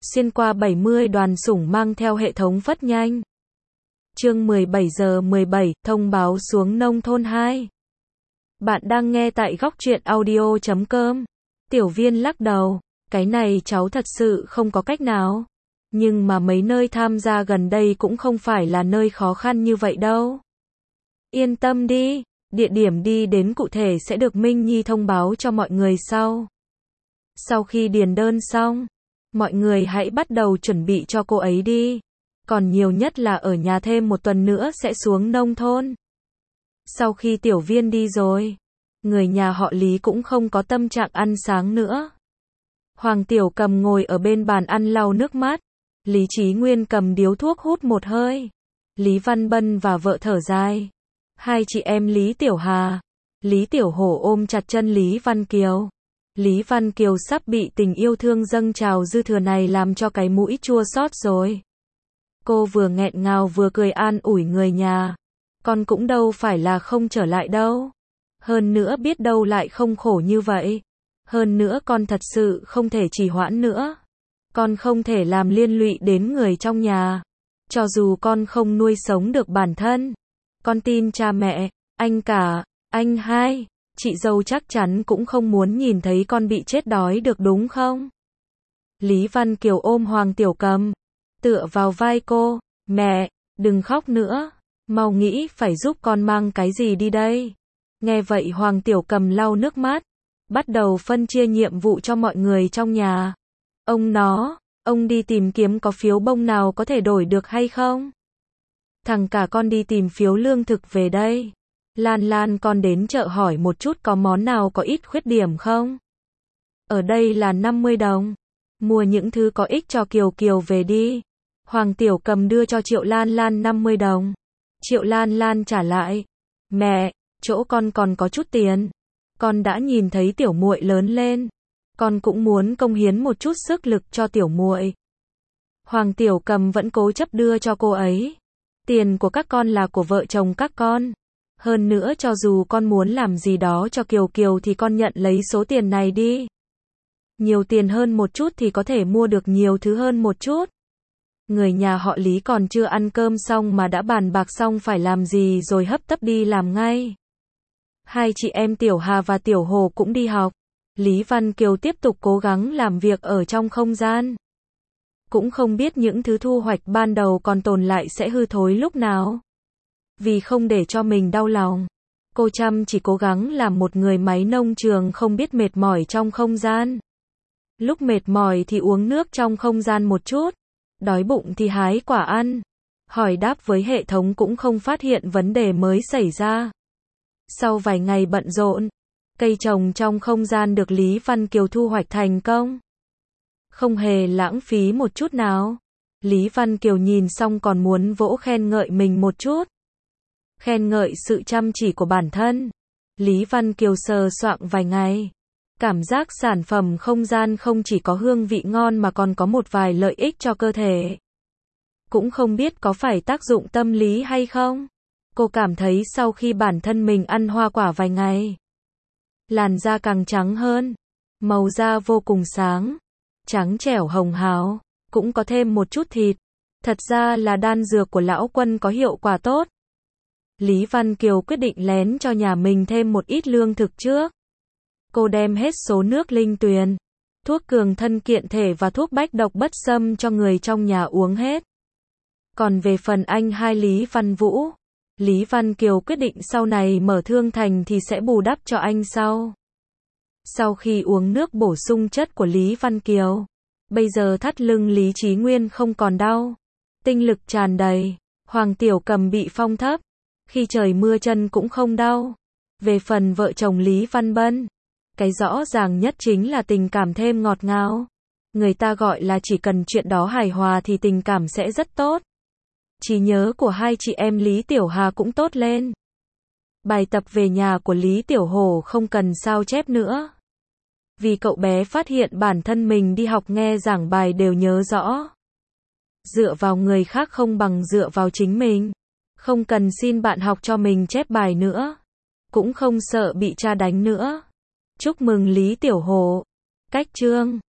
xuyên qua 70 đoàn sủng mang theo hệ thống phất nhanh. Chương 17 giờ 17, thông báo xuống nông thôn 2. Bạn đang nghe tại góc truyện audio.com. Tiểu Viên lắc đầu, cái này cháu thật sự không có cách nào. Nhưng mà mấy nơi tham gia gần đây cũng không phải là nơi khó khăn như vậy đâu. Yên tâm đi, địa điểm đi đến cụ thể sẽ được Minh Nhi thông báo cho mọi người sau. Sau khi điền đơn xong, mọi người hãy bắt đầu chuẩn bị cho cô ấy đi. Còn nhiều nhất là ở nhà thêm một tuần nữa sẽ xuống nông thôn. Sau khi Tiểu Viên đi rồi, người nhà họ Lý cũng không có tâm trạng ăn sáng nữa. Hoàng Tiểu Cầm ngồi ở bên bàn ăn lau nước mắt. Lý Chí Nguyên cầm điếu thuốc hút một hơi. Lý Văn Bân và vợ thở dài. Hai chị em Lý Tiểu Hà, Lý Tiểu Hổ ôm chặt chân Lý Văn Kiều. Lý Văn Kiều sắp bị tình yêu thương dâng trào dư thừa này làm cho cái mũi chua xót rồi. Cô vừa nghẹn ngào vừa cười an ủi người nhà. Con cũng đâu phải là không trở lại đâu. Hơn nữa biết đâu lại không khổ như vậy. Hơn nữa con thật sự không thể trì hoãn nữa. Con không thể làm liên lụy đến người trong nhà. Cho dù con không nuôi sống được bản thân. Con tin cha mẹ, anh cả, anh hai, chị dâu chắc chắn cũng không muốn nhìn thấy con bị chết đói được đúng không? Lý Văn Kiều ôm Hoàng Tiểu Cầm, tựa vào vai cô, mẹ, đừng khóc nữa, mau nghĩ phải giúp con mang cái gì đi đây. Nghe vậy Hoàng Tiểu Cầm lau nước mắt, bắt đầu phân chia nhiệm vụ cho mọi người trong nhà. Ông đi tìm kiếm có phiếu bông nào có thể đổi được hay không? Thằng cả con đi tìm phiếu lương thực về đây. Lan con đến chợ hỏi một chút có món nào có ít khuyết điểm không? Ở đây là 50 đồng. Mua những thứ có ích cho Kiều về đi. Hoàng Tiểu Cầm đưa cho Triệu Lan 50 đồng. Triệu Lan trả lại. Mẹ, chỗ con còn có chút tiền. Con đã nhìn thấy tiểu muội lớn lên. Con cũng muốn cống hiến một chút sức lực cho tiểu muội. Hoàng Tiểu Cầm vẫn cố chấp đưa cho cô ấy. Tiền của các con là của vợ chồng các con. Hơn nữa cho dù con muốn làm gì đó cho Kiều thì con nhận lấy số tiền này đi. Nhiều tiền hơn một chút thì có thể mua được nhiều thứ hơn một chút. Người nhà họ Lý còn chưa ăn cơm xong mà đã bàn bạc xong phải làm gì rồi hấp tấp đi làm ngay. Hai chị em Tiểu Hà và Tiểu Hồ cũng đi học. Lý Văn Kiều tiếp tục cố gắng làm việc ở trong không gian. Cũng không biết những thứ thu hoạch ban đầu còn tồn lại sẽ hư thối lúc nào. Vì không để cho mình đau lòng, cô chăm chỉ cố gắng làm một người máy nông trường không biết mệt mỏi trong không gian. Lúc mệt mỏi thì uống nước trong không gian một chút, đói bụng thì hái quả ăn. Hỏi đáp với hệ thống cũng không phát hiện vấn đề mới xảy ra. Sau vài ngày bận rộn, cây trồng trong không gian được Lý Văn Kiều thu hoạch thành công. Không hề lãng phí một chút nào. Lý Văn Kiều nhìn xong còn muốn vỗ khen ngợi mình một chút. Khen ngợi sự chăm chỉ của bản thân. Lý Văn Kiều sờ soạng vài ngày. Cảm giác sản phẩm không gian không chỉ có hương vị ngon mà còn có một vài lợi ích cho cơ thể. Cũng không biết có phải tác dụng tâm lý hay không. Cô cảm thấy sau khi bản thân mình ăn hoa quả vài ngày, làn da càng trắng hơn. Màu da vô cùng sáng. Trắng trẻo hồng hào. Cũng có thêm một chút thịt. Thật ra là đan dược của lão Quân có hiệu quả tốt. Lý Văn Kiều quyết định lén cho nhà mình thêm một ít lương thực trước. Cô đem hết số nước linh tuyền, thuốc cường thân kiện thể và thuốc bách độc bất xâm cho người trong nhà uống hết. Còn về phần anh hai Lý Văn Vũ, Lý Văn Kiều quyết định sau này mở thương thành thì sẽ bù đắp cho anh sau. Sau khi uống nước bổ sung chất của Lý Văn Kiều, bây giờ thắt lưng Lý Chí Nguyên không còn đau, tinh lực tràn đầy. Hoàng Tiểu Cầm bị phong thấp, khi trời mưa chân cũng không đau. Về phần vợ chồng Lý Văn Bân, cái rõ ràng nhất chính là tình cảm thêm ngọt ngào. Người ta gọi là chỉ cần chuyện đó hài hòa thì tình cảm sẽ rất tốt. Trí nhớ của hai chị em Lý Tiểu Hà cũng tốt lên. Bài tập về nhà của Lý Tiểu Hổ không cần sao chép nữa. Vì cậu bé phát hiện bản thân mình đi học nghe giảng bài đều nhớ rõ. Dựa vào người khác không bằng dựa vào chính mình. Không cần xin bạn học cho mình chép bài nữa. Cũng không sợ bị cha đánh nữa. Chúc mừng Lý Tiểu Hổ. Cách chương